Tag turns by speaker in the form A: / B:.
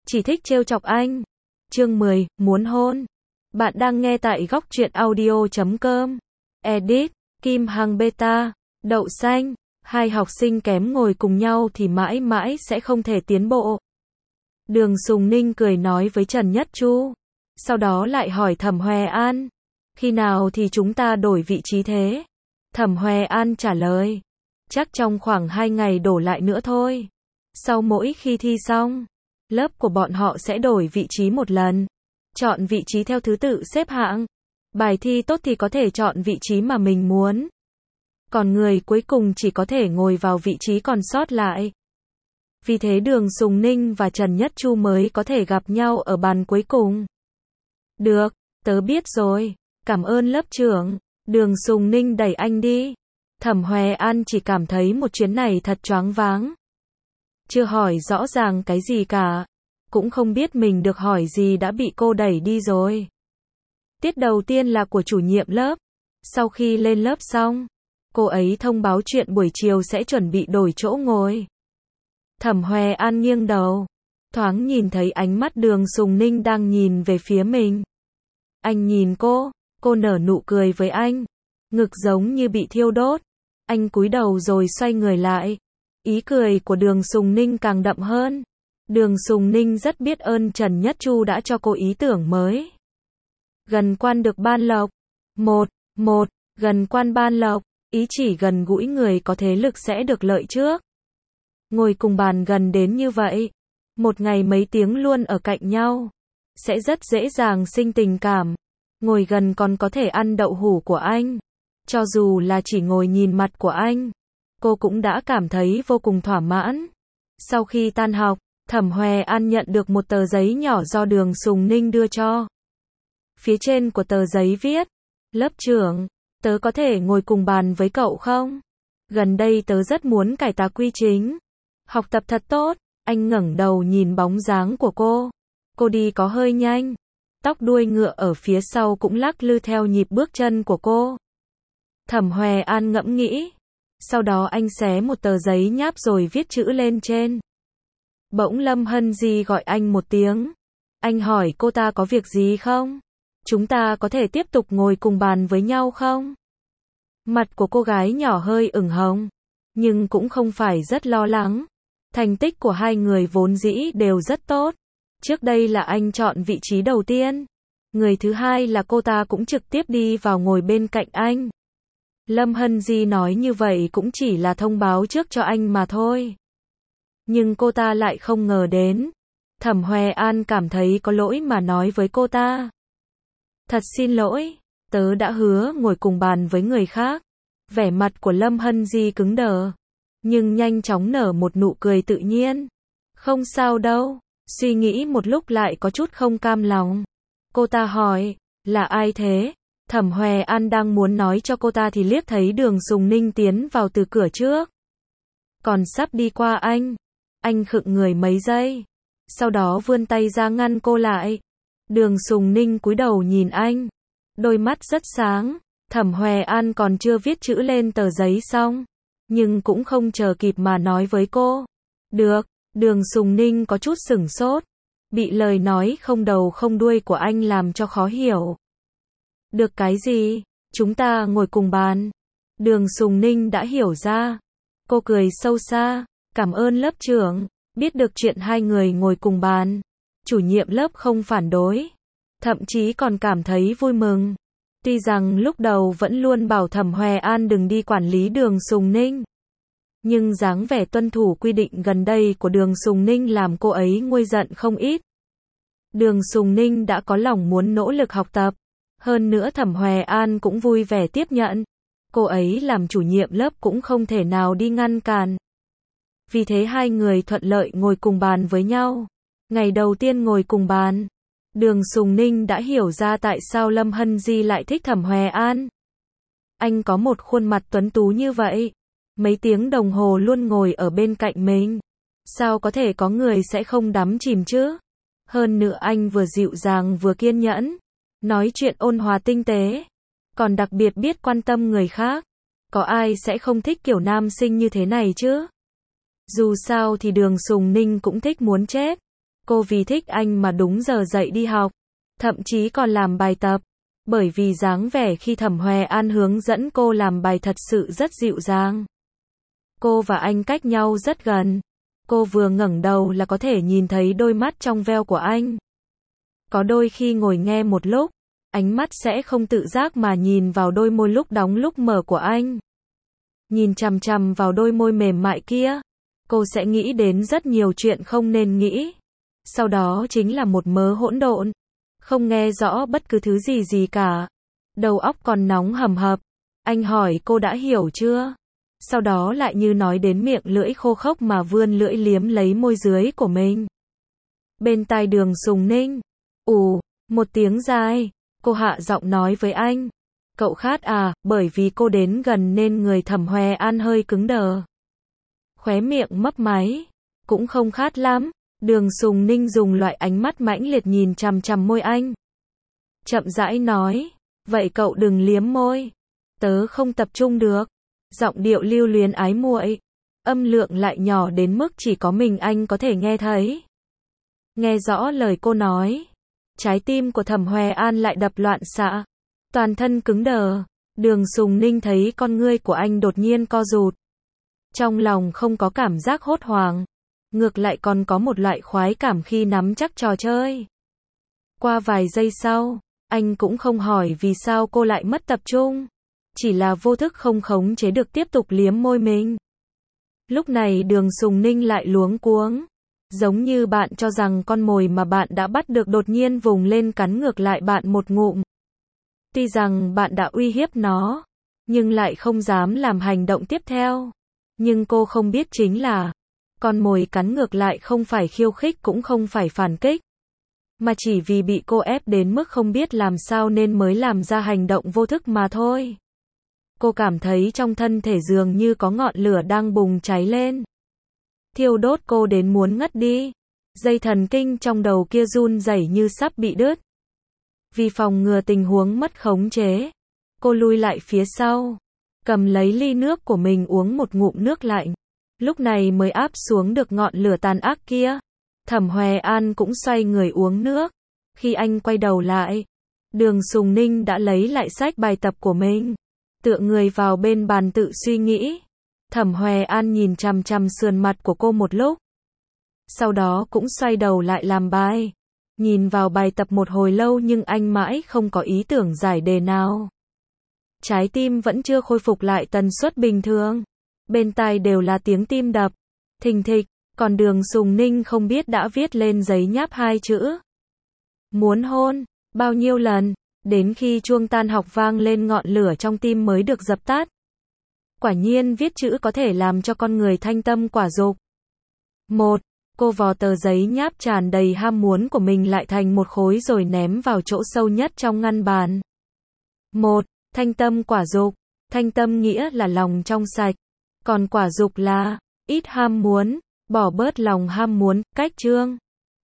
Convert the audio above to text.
A: chỉ thích trêu chọc anh. Chương 10, muốn hôn. Bạn đang nghe tại góc truyện audio.com. Edit, Kim Hằng Beta, Đậu Xanh. Hai học sinh kém ngồi cùng nhau thì mãi mãi sẽ không thể tiến bộ. Đường Sùng Ninh cười nói với Trần Nhất Chu. Sau đó lại hỏi Thẩm Hoè An. Khi nào thì chúng ta đổi vị trí thế? Thẩm Hoè An trả lời. Chắc trong khoảng 2 ngày đổ lại nữa thôi. Sau mỗi khi thi xong, lớp của bọn họ sẽ đổi vị trí một lần. Chọn vị trí theo thứ tự xếp hạng. Bài thi tốt thì có thể chọn vị trí mà mình muốn. Còn người cuối cùng chỉ có thể ngồi vào vị trí còn sót lại. Vì thế Đường Sùng Ninh và Trần Nhất Chu mới có thể gặp nhau ở bàn cuối cùng. Được, tớ biết rồi. Cảm ơn lớp trưởng. Đường Sùng Ninh đẩy anh đi. Thẩm Hoè An chỉ cảm thấy một chuyến này thật choáng váng. Chưa hỏi rõ ràng cái gì cả. Cũng không biết mình được hỏi gì đã bị cô đẩy đi rồi. Tiết đầu tiên là của chủ nhiệm lớp. Sau khi lên lớp xong, cô ấy thông báo chuyện buổi chiều sẽ chuẩn bị đổi chỗ ngồi. Thẩm Hoè An nghiêng đầu, thoáng nhìn thấy ánh mắt Đường Sùng Ninh đang nhìn về phía mình. Anh nhìn cô nở nụ cười với anh, ngực giống như bị thiêu đốt. Anh cúi đầu rồi xoay người lại. Ý cười của Đường Sùng Ninh càng đậm hơn. Đường Sùng Ninh rất biết ơn Trần Nhất Chu đã cho cô ý tưởng mới. Gần quan được ban lộc. Gần quan ban lộc, ý chỉ gần gũi người có thế lực sẽ được lợi trước. Ngồi cùng bàn gần đến như vậy, một ngày mấy tiếng luôn ở cạnh nhau, sẽ rất dễ dàng sinh tình cảm. Ngồi gần còn có thể ăn đậu hũ của anh. Cho dù là chỉ ngồi nhìn mặt của anh, cô cũng đã cảm thấy vô cùng thỏa mãn. Sau khi tan học, Thẩm Hoè An nhận được một tờ giấy nhỏ do Đường Sùng Ninh đưa cho. Phía trên của tờ giấy viết, lớp trưởng, tớ có thể ngồi cùng bàn với cậu không? Gần đây tớ rất muốn cải tà quy chính. Học tập thật tốt. Anh ngẩng đầu nhìn bóng dáng của cô. Cô đi có hơi nhanh. Tóc đuôi ngựa ở phía sau cũng lắc lư theo nhịp bước chân của cô. Thẩm Hoè An ngẫm nghĩ. Sau đó anh xé một tờ giấy nháp rồi viết chữ lên trên. Bỗng Lâm Hân Di gọi anh một tiếng. Anh hỏi cô ta có việc gì không? Chúng ta có thể tiếp tục ngồi cùng bàn với nhau không? Mặt của cô gái nhỏ hơi ửng hồng, nhưng cũng không phải rất lo lắng. Thành tích của hai người vốn dĩ đều rất tốt. Trước đây là anh chọn vị trí đầu tiên. Người thứ hai là cô ta cũng trực tiếp đi vào ngồi bên cạnh anh. Lâm Hân Di nói như vậy cũng chỉ là thông báo trước cho anh mà thôi. Nhưng cô ta lại không ngờ đến. Thẩm Hoè An cảm thấy có lỗi mà nói với cô ta. Thật xin lỗi, tớ đã hứa ngồi cùng bàn với người khác. Vẻ mặt của Lâm Hân Di cứng đờ, nhưng nhanh chóng nở một nụ cười tự nhiên. Không sao đâu. Suy nghĩ một lúc lại có chút không cam lòng. Cô ta hỏi, là ai thế? Thẩm Hoè An đang muốn nói cho cô ta thì liếc thấy Đường Sùng Ninh tiến vào từ cửa trước. Còn sắp đi qua anh khựng người mấy giây. Sau đó vươn tay ra ngăn cô lại. Đường Sùng Ninh cúi đầu nhìn anh. Đôi mắt rất sáng. Thẩm Hoè An còn chưa viết chữ lên tờ giấy xong, nhưng cũng không chờ kịp mà nói với cô. Được. Đường Sùng Ninh có chút sửng sốt. Bị lời nói không đầu không đuôi của anh làm cho khó hiểu. Được cái gì? Chúng ta ngồi cùng bàn. Đường Sùng Ninh đã hiểu ra. Cô cười sâu xa. Cảm ơn lớp trưởng. Biết được chuyện hai người ngồi cùng bàn, chủ nhiệm lớp không phản đối. Thậm chí còn cảm thấy vui mừng. Tuy rằng lúc đầu vẫn luôn bảo Thẩm Hoè An đừng đi quản lý Đường Sùng Ninh. Nhưng dáng vẻ tuân thủ quy định gần đây của Đường Sùng Ninh làm cô ấy nguôi giận không ít. Đường Sùng Ninh đã có lòng muốn nỗ lực học tập. Hơn nữa Thẩm Hoè An cũng vui vẻ tiếp nhận. Cô ấy làm chủ nhiệm lớp cũng không thể nào đi ngăn cản. Vì thế hai người thuận lợi ngồi cùng bàn với nhau. Ngày đầu tiên ngồi cùng bàn, Đường Sùng Ninh đã hiểu ra tại sao Lâm Hân Di lại thích Thẩm Hoè An. Anh có một khuôn mặt tuấn tú như vậy. Mấy tiếng đồng hồ luôn ngồi ở bên cạnh mình. Sao có thể có người sẽ không đắm chìm chứ? Hơn nữa anh vừa dịu dàng vừa kiên nhẫn. Nói chuyện ôn hòa tinh tế. Còn đặc biệt biết quan tâm người khác. Có ai sẽ không thích kiểu nam sinh như thế này chứ? Dù sao thì Đường Sùng Ninh cũng thích muốn chết. Cô vì thích anh mà đúng giờ dậy đi học, thậm chí còn làm bài tập. Bởi vì dáng vẻ khi Thẩm Hoè An hướng dẫn cô làm bài thật sự rất dịu dàng. Cô và anh cách nhau rất gần. Cô vừa ngẩng đầu là có thể nhìn thấy đôi mắt trong veo của anh. Có đôi khi ngồi nghe một lúc, ánh mắt sẽ không tự giác mà nhìn vào đôi môi lúc đóng lúc mở của anh. Nhìn chằm chằm vào đôi môi mềm mại kia, cô sẽ nghĩ đến rất nhiều chuyện không nên nghĩ. Sau đó chính là một mớ hỗn độn, không nghe rõ bất cứ thứ gì cả. Đầu óc còn nóng hầm hập. Anh hỏi cô đã hiểu chưa? Sau đó lại như nói đến miệng lưỡi khô khốc mà vươn lưỡi liếm lấy môi dưới của mình. Bên tai Đường Sùng Ninh, một tiếng dài, cô hạ giọng nói với anh. Cậu khát à? Bởi vì cô đến gần nên người Thẩm Hoè An hơi cứng đờ. Khóe miệng mấp máy. Cũng không khát lắm. Đường Sùng Ninh dùng loại ánh mắt mãnh liệt nhìn chằm chằm môi anh. Chậm rãi nói. Vậy cậu đừng liếm môi. Tớ không tập trung được. Giọng điệu lưu luyến ái muội. Âm lượng lại nhỏ đến mức chỉ có mình anh có thể nghe thấy. Nghe rõ lời cô nói. Trái tim của Thẩm Hoè An lại đập loạn xạ. Toàn thân cứng đờ. Đường Sùng Ninh thấy con ngươi của anh đột nhiên co rụt. Trong lòng không có cảm giác hốt hoảng. Ngược lại còn có một loại khoái cảm khi nắm chắc trò chơi. Qua vài giây sau, anh cũng không hỏi vì sao cô lại mất tập trung. Chỉ là vô thức không khống chế được tiếp tục liếm môi mình. Lúc này Đường Sùng Ninh lại luống cuống. Giống như bạn cho rằng con mồi mà bạn đã bắt được đột nhiên vùng lên cắn ngược lại bạn một ngụm. Tuy rằng bạn đã uy hiếp nó, nhưng lại không dám làm hành động tiếp theo. Nhưng cô không biết chính là, con mồi cắn ngược lại không phải khiêu khích cũng không phải phản kích. Mà chỉ vì bị cô ép đến mức không biết làm sao nên mới làm ra hành động vô thức mà thôi. Cô cảm thấy trong thân thể dường như có ngọn lửa đang bùng cháy lên. Thiêu đốt cô đến muốn ngất đi. Dây thần kinh trong đầu kia run rẩy như sắp bị đứt. Vì phòng ngừa tình huống mất khống chế, cô lui lại phía sau, cầm lấy ly nước của mình uống một ngụm nước lạnh. Lúc này mới áp xuống được ngọn lửa tàn ác kia. Thẩm Hoè An cũng xoay người uống nước. Khi anh quay đầu lại, Đường Sùng Ninh đã lấy lại sách bài tập của mình, tựa người vào bên bàn tự suy nghĩ. Thẩm Hoè An nhìn chằm chằm sườn mặt của cô một lúc. Sau đó cũng xoay đầu lại làm bài. Nhìn vào bài tập một hồi lâu nhưng anh mãi không có ý tưởng giải đề nào. Trái tim vẫn chưa khôi phục lại tần suất bình thường. Bên tai đều là tiếng tim đập, thình thịch, còn Đường Sùng Ninh không biết đã viết lên giấy nháp hai chữ. Muốn hôn, bao nhiêu lần, đến khi chuông tan học vang lên ngọn lửa trong tim mới được dập tắt. Quả nhiên viết chữ có thể làm cho con người thanh tâm quả dục. Cô vò tờ giấy nháp tràn đầy ham muốn của mình lại thành một khối rồi ném vào chỗ sâu nhất trong ngăn bàn. Thanh tâm quả dục. Thanh tâm nghĩa là lòng trong sạch. Còn quả dục là ít ham muốn, bỏ bớt lòng ham muốn. Cách chương